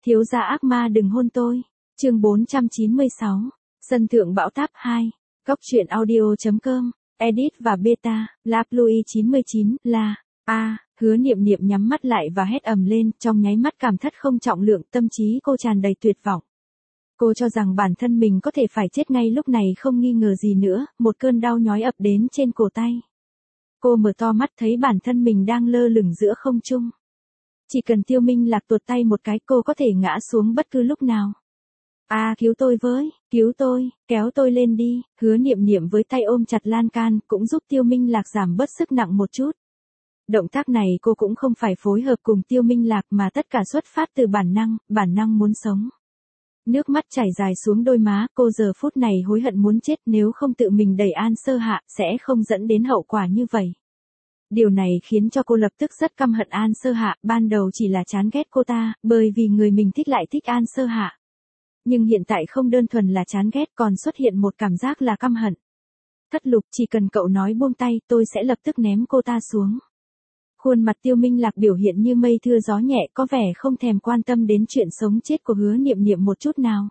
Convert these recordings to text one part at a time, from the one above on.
Thiếu gia ác ma đừng hôn tôi. Chương 496. Sân thượng bão táp 2. Góc truyện audio.com. Edit và beta. La Pluie 99 là. Hứa Niệm Niệm nhắm mắt lại và hét ầm lên, trong nháy mắt cảm thất không trọng lượng, tâm trí cô tràn đầy tuyệt vọng. Cô cho rằng bản thân mình có thể phải chết ngay lúc này không nghi ngờ gì nữa, một cơn đau nhói ập đến trên cổ tay. Cô mở to mắt thấy bản thân mình đang lơ lửng giữa không trung. Chỉ cần Tiêu Minh Lạc tuột tay một cái cô có thể ngã xuống bất cứ lúc nào. Cứu tôi với, cứu tôi, kéo tôi lên đi, Hứa Niệm Niệm với tay ôm chặt lan can cũng giúp Tiêu Minh Lạc giảm bớt sức nặng một chút. Động tác này cô cũng không phải phối hợp cùng Tiêu Minh Lạc mà tất cả xuất phát từ bản năng muốn sống. Nước mắt chảy dài xuống đôi má, cô giờ phút này hối hận muốn chết, nếu không tự mình đẩy An Sơ Hạ, sẽ không dẫn đến hậu quả như vậy. Điều này khiến cho cô lập tức rất căm hận An Sơ Hạ, ban đầu chỉ là chán ghét cô ta, bởi vì người mình thích lại thích An Sơ Hạ. Nhưng hiện tại không đơn thuần là chán ghét, còn xuất hiện một cảm giác là căm hận. Thất Lục, chỉ cần cậu nói buông tay, tôi sẽ lập tức ném cô ta xuống. Khuôn mặt Tiêu Minh Lạc biểu hiện như mây thưa gió nhẹ, có vẻ không thèm quan tâm đến chuyện sống chết của Hứa Niệm Niệm một chút nào.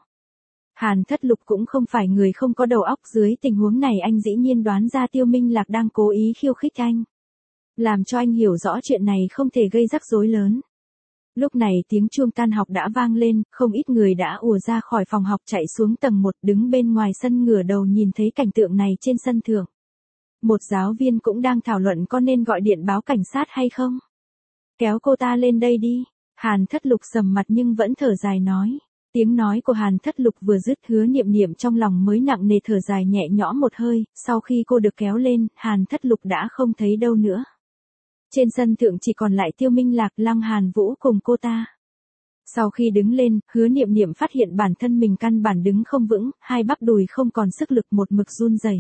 Hàn Thất Lục cũng không phải người không có đầu óc, dưới tình huống này anh dĩ nhiên đoán ra Tiêu Minh Lạc đang cố ý khiêu khích anh. Làm cho anh hiểu rõ chuyện này không thể gây rắc rối lớn. Lúc này tiếng chuông tan học đã vang lên, không ít người đã ùa ra khỏi phòng học chạy xuống tầng 1, đứng bên ngoài sân ngửa đầu nhìn thấy cảnh tượng này trên sân thượng. Một giáo viên cũng đang thảo luận có nên gọi điện báo cảnh sát hay không. Kéo cô ta lên đây đi. Hàn Thất Lục sầm mặt nhưng vẫn thở dài nói. Tiếng nói của Hàn Thất Lục vừa dứt, Hứa Niệm Niệm trong lòng mới nặng nề thở dài nhẹ nhõm một hơi, sau khi cô được kéo lên, Hàn Thất Lục đã không thấy đâu nữa. Trên sân thượng chỉ còn lại Tiêu Minh Lạc, Lăng Hàn Vũ cùng cô ta. Sau khi đứng lên, Hứa Niệm Niệm phát hiện bản thân mình căn bản đứng không vững, hai bắp đùi không còn sức lực, một mực run rẩy.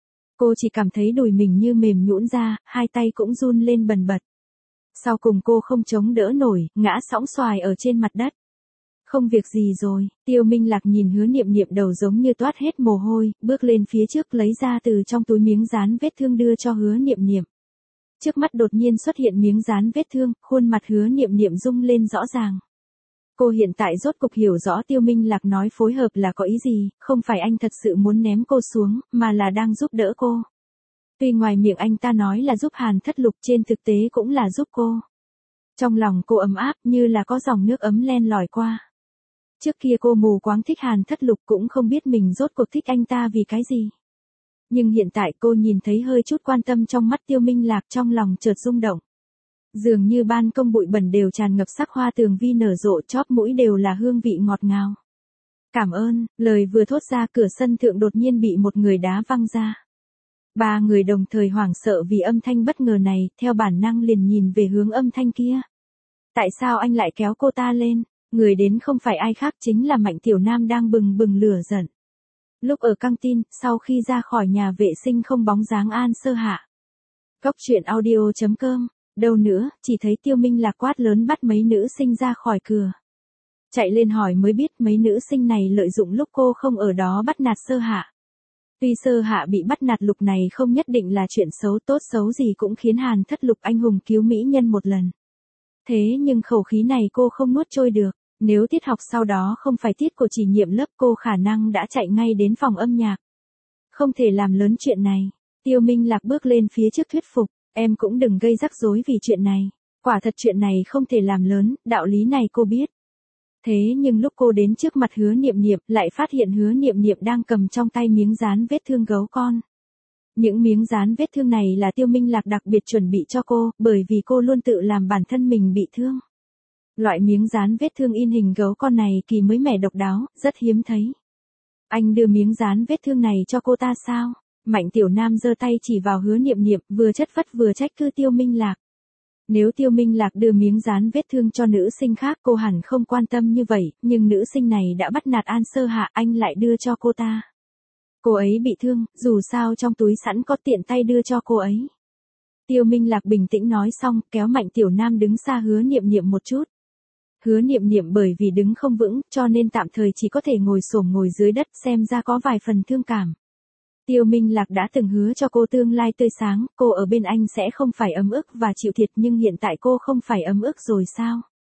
Cô chỉ cảm thấy đùi mình như mềm nhũn ra, hai tay cũng run lên bần bật. Sau cùng cô không chống đỡ nổi, ngã sõng xoài ở trên mặt đất. Không việc gì rồi, Tiêu Minh Lạc nhìn Hứa Niệm Niệm đầu giống như toát hết mồ hôi, bước lên phía trước lấy ra từ trong túi miếng dán vết thương đưa cho Hứa Niệm Niệm. Trước mắt đột nhiên xuất hiện miếng dán vết thương, khuôn mặt Hứa Niệm Niệm rung lên rõ ràng. Cô hiện tại rốt cục hiểu rõ Tiêu Minh Lạc nói phối hợp là có ý gì, không phải anh thật sự muốn ném cô xuống, mà là đang giúp đỡ cô. Tuy ngoài miệng anh ta nói là giúp Hàn Thất Lục, trên thực tế cũng là giúp cô. Trong lòng cô ấm áp như là có dòng nước ấm len lỏi qua. Trước kia cô mù quáng thích Hàn Thất Lục, cũng không biết mình rốt cuộc thích anh ta vì cái gì. Nhưng hiện tại cô nhìn thấy hơi chút quan tâm trong mắt Tiêu Minh Lạc, trong lòng chợt rung động. Dường như ban công bụi bẩn đều tràn ngập sắc hoa tường vi nở rộ, chóp mũi đều là hương vị ngọt ngào. Cảm ơn, lời vừa thốt ra, cửa sân thượng đột nhiên bị một người đá văng ra. Ba người đồng thời hoảng sợ vì âm thanh bất ngờ này, theo bản năng liền nhìn về hướng âm thanh kia. Tại sao anh lại kéo cô ta lên? Người đến không phải ai khác chính là Mạnh Tiểu Nam đang bừng bừng lửa giận. Lúc ở căng tin, sau khi ra khỏi nhà vệ sinh không bóng dáng An Sơ Hạ. Góc truyện audio.com. Đâu nữa, chỉ thấy Tiêu Minh Lạc quát lớn bắt mấy nữ sinh ra khỏi cửa. Chạy lên hỏi mới biết mấy nữ sinh này lợi dụng lúc cô không ở đó bắt nạt Sơ Hạ. Tuy Sơ Hạ bị bắt nạt, lúc này không nhất định là chuyện xấu, tốt xấu gì cũng khiến Hàn Thất Lục anh hùng cứu mỹ nhân một lần. Thế nhưng khẩu khí này cô không nuốt trôi được. Nếu tiết học sau đó không phải tiết của chủ nhiệm lớp, cô khả năng đã chạy ngay đến phòng âm nhạc. Không thể làm lớn chuyện này. Tiêu Minh Lạc bước lên phía trước thuyết phục. Em cũng đừng gây rắc rối vì chuyện này. Quả thật chuyện này không thể làm lớn, đạo lý này cô biết. Thế nhưng lúc cô đến trước mặt Hứa Niệm Niệm, lại phát hiện Hứa Niệm Niệm đang cầm trong tay miếng dán vết thương gấu con. Những miếng dán vết thương này là Tiêu Minh Lạc đặc biệt chuẩn bị cho cô, bởi vì cô luôn tự làm bản thân mình bị thương. Loại miếng dán vết thương in hình gấu con này kỳ mới mẻ độc đáo, rất hiếm thấy. Anh đưa miếng dán vết thương này cho cô ta sao? Mạnh Tiểu Nam giơ tay chỉ vào Hứa Niệm Niệm, vừa chất vất vừa trách cứ Tiêu Minh Lạc. Nếu Tiêu Minh Lạc đưa miếng dán vết thương cho nữ sinh khác cô hẳn không quan tâm như vậy, nhưng nữ sinh này đã bắt nạt An Sơ Hạ, anh lại đưa cho cô ta. Cô ấy bị thương, dù sao trong túi sẵn có, tiện tay đưa cho cô ấy. Tiêu Minh Lạc bình tĩnh nói xong, kéo Mạnh Tiểu Nam đứng xa Hứa Niệm Niệm một chút. Hứa Niệm Niệm bởi vì đứng không vững, cho nên tạm thời chỉ có thể ngồi xổm ngồi dưới đất, xem ra có vài phần thương cảm. Tiêu Minh Lạc đã từng hứa cho cô tương lai tươi sáng, cô ở bên anh sẽ không phải ấm ức và chịu thiệt, nhưng hiện tại cô không phải ấm ức rồi sao?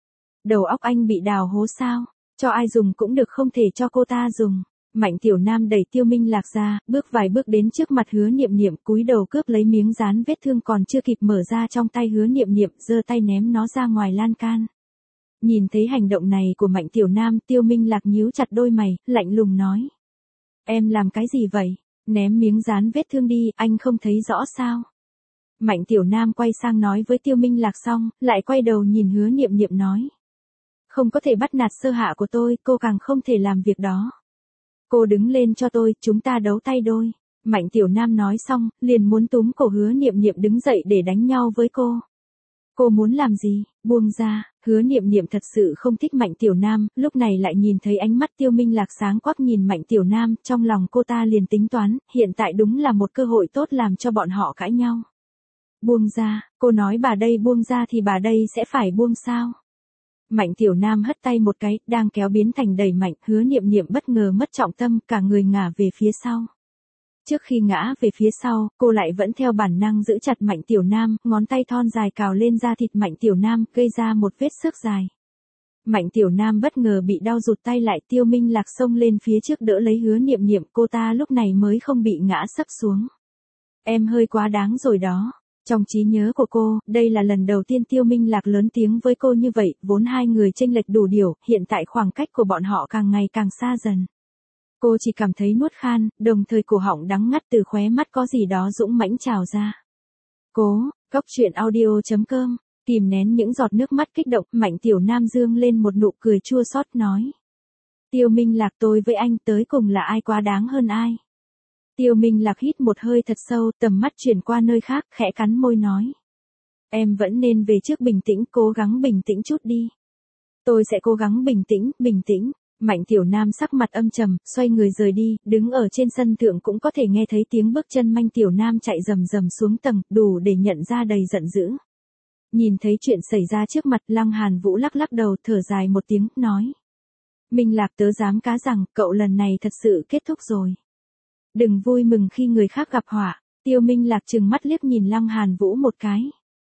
Đầu óc anh bị đào hố sao? Cho ai dùng cũng được không thể cho cô ta dùng. Mạnh Tiểu Nam đẩy Tiêu Minh Lạc ra, bước vài bước đến trước mặt Hứa Niệm Niệm, cúi đầu cướp lấy miếng dán vết thương còn chưa kịp mở ra trong tay Hứa Niệm Niệm, giơ tay ném nó ra ngoài lan can. Nhìn thấy hành động này của Mạnh Tiểu Nam, Tiêu Minh Lạc nhíu chặt đôi mày, lạnh lùng nói. Em làm cái gì vậy? Ném miếng dán vết thương đi, anh không thấy rõ sao? Mạnh Tiểu Nam quay sang nói với Tiêu Minh Lạc xong, lại quay đầu nhìn Hứa Niệm Niệm nói. Không có thể bắt nạt sơ hạ của tôi, cô càng không thể làm việc đó. Cô đứng lên cho tôi, chúng ta đấu tay đôi. Mạnh Tiểu Nam nói xong, liền muốn túm cổ Hứa Niệm Niệm đứng dậy để đánh nhau với cô. Cô muốn làm gì? Buông ra. Hứa Niệm Niệm thật sự không thích Mạnh Tiểu Nam, lúc này lại nhìn thấy ánh mắt Tiêu Minh Lạc sáng quắc nhìn Mạnh Tiểu Nam, trong lòng cô ta liền tính toán, hiện tại đúng là một cơ hội tốt làm cho bọn họ cãi nhau. Buông ra, cô nói bà đây buông ra thì bà đây sẽ phải buông sao? Mạnh Tiểu Nam hất tay một cái, đang kéo biến thành đẩy mạnh, Hứa Niệm Niệm bất ngờ mất trọng tâm, cả người ngả về phía sau. Trước khi ngã về phía sau, cô lại vẫn theo bản năng giữ chặt Mạnh Tiểu Nam, ngón tay thon dài cào lên da thịt Mạnh Tiểu Nam, gây ra một vết xước dài. Mạnh Tiểu Nam bất ngờ bị đau rụt tay lại, Tiêu Minh Lạc xông lên phía trước đỡ lấy Hứa Niệm Niệm, cô ta lúc này mới không bị ngã sấp xuống. Em hơi quá đáng rồi đó. Trong trí nhớ của cô, đây là lần đầu tiên Tiêu Minh Lạc lớn tiếng với cô như vậy, vốn hai người chênh lệch đủ điều, hiện tại khoảng cách của bọn họ càng ngày càng xa dần. Cô chỉ cảm thấy nuốt khan, đồng thời cổ họng đắng ngắt từ khóe mắt có gì đó dũng mãnh trào ra. Cóc truyện audio.com, kìm nén những giọt nước mắt kích động, Mạnh Tiểu Nam dương lên một nụ cười chua xót nói. Tiêu Minh Lạc, tôi với anh tới cùng là ai quá đáng hơn ai? Tiêu Minh Lạc hít một hơi thật sâu, tầm mắt chuyển qua nơi khác, khẽ cắn môi nói. Em vẫn nên về trước, bình tĩnh, cố gắng bình tĩnh chút đi. Tôi sẽ cố gắng bình tĩnh. Mạnh Tiểu Nam sắc mặt âm trầm, xoay người rời đi, đứng ở trên sân thượng cũng có thể nghe thấy tiếng bước chân Mạnh Tiểu Nam chạy rầm rầm xuống tầng, đủ để nhận ra đầy giận dữ. Nhìn thấy chuyện xảy ra trước mặt, Lăng Hàn Vũ lắc lắc đầu, thở dài một tiếng, nói. Minh Lạc, tớ dám cá rằng, cậu lần này thật sự kết thúc rồi. Đừng vui mừng khi người khác gặp họa. Tiêu Minh Lạc trừng mắt liếc nhìn Lăng Hàn Vũ một cái.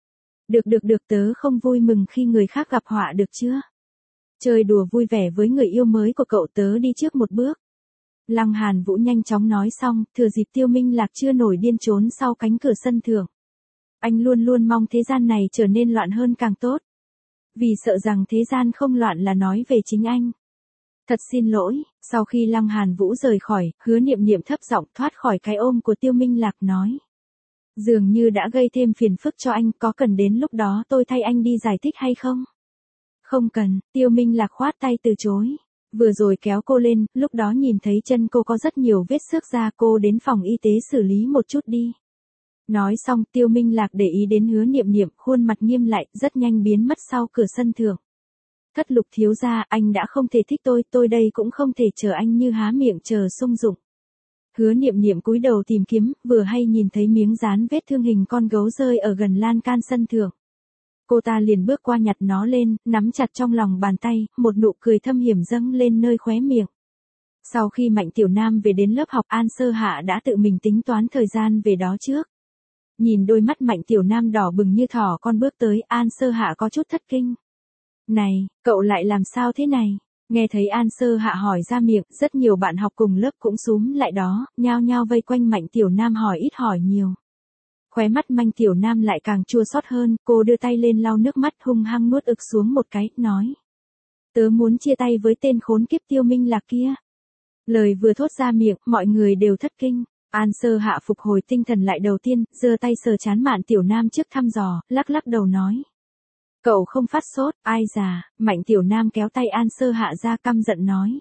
Được, tớ không vui mừng khi người khác gặp họa được chưa? Chơi đùa vui vẻ với người yêu mới của cậu, tớ đi trước một bước. Lăng Hàn Vũ nhanh chóng nói xong, thừa dịp Tiêu Minh Lạc chưa nổi điên trốn sau cánh cửa sân thượng. Anh luôn luôn mong thế gian này trở nên loạn hơn càng tốt. Vì sợ rằng thế gian không loạn là nói về chính anh. Thật xin lỗi, sau khi Lăng Hàn Vũ rời khỏi, Hứa Niệm Niệm thấp giọng thoát khỏi cái ôm của Tiêu Minh Lạc nói. Dường như đã gây thêm phiền phức cho anh, có cần đến lúc đó tôi thay anh đi giải thích hay không? Không cần, Tiêu Minh Lạc khoát tay từ chối. Vừa rồi kéo cô lên, lúc đó nhìn thấy chân cô có rất nhiều vết xước ra, cô đến phòng y tế xử lý một chút đi. Nói xong, Tiêu Minh Lạc để ý đến Hứa Niệm Niệm, khuôn mặt nghiêm lại, rất nhanh biến mất sau cửa sân thượng. Thất Lục thiếu gia, anh đã không thể thích tôi đây cũng không thể chờ anh như há miệng chờ sung dụng. Hứa Niệm Niệm cúi đầu tìm kiếm, vừa hay nhìn thấy miếng dán vết thương hình con gấu rơi ở gần lan can sân thượng. Cô ta liền bước qua nhặt nó lên, nắm chặt trong lòng bàn tay, một nụ cười thâm hiểm dâng lên nơi khóe miệng. Sau khi Mạnh Tiểu Nam về đến lớp học, An Sơ Hạ đã tự mình tính toán thời gian về đó trước. Nhìn đôi mắt Mạnh Tiểu Nam đỏ bừng như thỏ con bước tới, An Sơ Hạ có chút thất kinh. Này, cậu lại làm sao thế này? Nghe thấy An Sơ Hạ hỏi ra miệng, rất nhiều bạn học cùng lớp cũng xúm lại đó, nhao nhao vây quanh Mạnh Tiểu Nam hỏi ít hỏi nhiều. Khóe mắt Mạnh Tiểu Nam lại càng chua xót hơn, cô đưa tay lên lau nước mắt hung hăng nuốt ực xuống một cái, nói. Tớ muốn chia tay với tên khốn kiếp Tiêu Minh Lạc kia. Lời vừa thốt ra miệng, mọi người đều thất kinh. An Sơ Hạ phục hồi tinh thần lại đầu tiên, giơ tay sờ trán Mạnh Tiểu Nam trước thăm dò, lắc lắc đầu nói. Cậu không phát sốt, ai già, Mạnh Tiểu Nam kéo tay An Sơ Hạ ra căm giận nói.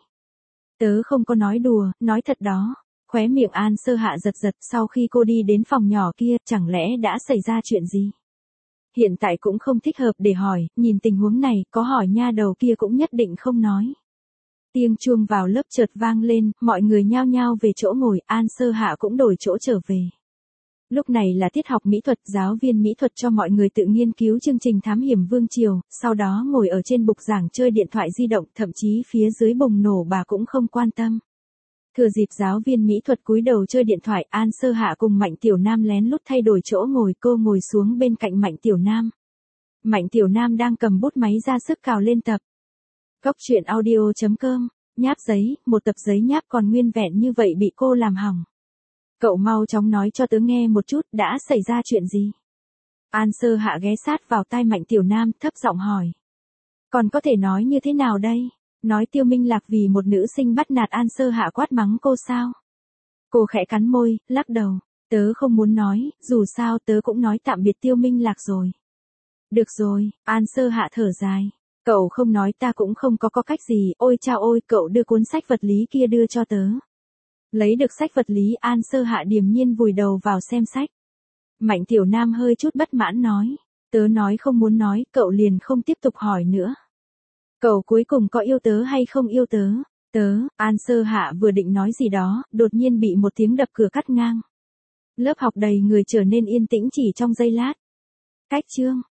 Tớ không có nói đùa, nói thật đó. Khóe miệng An Sơ Hạ giật giật, sau khi cô đi đến phòng nhỏ kia, chẳng lẽ đã xảy ra chuyện gì? Hiện tại cũng không thích hợp để hỏi, nhìn tình huống này, có hỏi nha đầu kia cũng nhất định không nói. Tiếng chuông vào lớp chợt vang lên, mọi người nhao nhao về chỗ ngồi, An Sơ Hạ cũng đổi chỗ trở về. Lúc này là tiết học mỹ thuật, giáo viên mỹ thuật cho mọi người tự nghiên cứu chương trình thám hiểm vương triều, sau đó ngồi ở trên bục giảng chơi điện thoại di động, thậm chí phía dưới bùng nổ bà cũng không quan tâm. Thừa dịp giáo viên mỹ thuật cúi đầu chơi điện thoại, An Sơ Hạ cùng Mạnh Tiểu Nam lén lút thay đổi chỗ ngồi, cô ngồi xuống bên cạnh Mạnh Tiểu Nam. Mạnh Tiểu Nam đang cầm bút máy ra sức cào lên tập. Cóc truyện audio.com, nháp giấy, một tập giấy nháp còn nguyên vẹn như vậy bị cô làm hỏng. Cậu mau chóng nói cho tớ nghe một chút, đã xảy ra chuyện gì? An Sơ Hạ ghé sát vào tai Mạnh Tiểu Nam, thấp giọng hỏi. Còn có thể nói như thế nào đây? Nói Tiêu Minh Lạc vì một nữ sinh bắt nạt An Sơ Hạ quát mắng cô sao? Cô khẽ cắn môi, lắc đầu. Tớ không muốn nói, dù sao tớ cũng nói tạm biệt Tiêu Minh Lạc rồi. Được rồi, An Sơ Hạ thở dài. Cậu không nói ta cũng không có cách gì, ôi chao ôi, cậu đưa cuốn sách vật lý kia đưa cho tớ. Lấy được sách vật lý, An Sơ Hạ điềm nhiên vùi đầu vào xem sách. Mạnh Tiểu Nam hơi chút bất mãn nói. Tớ nói không muốn nói, cậu liền không tiếp tục hỏi nữa. Cậu cuối cùng có yêu tớ hay không yêu tớ? Tớ, An Sơ Hạ vừa định nói gì đó, đột nhiên bị một tiếng đập cửa cắt ngang. Lớp học đầy người trở nên yên tĩnh chỉ trong giây lát. Cách chương.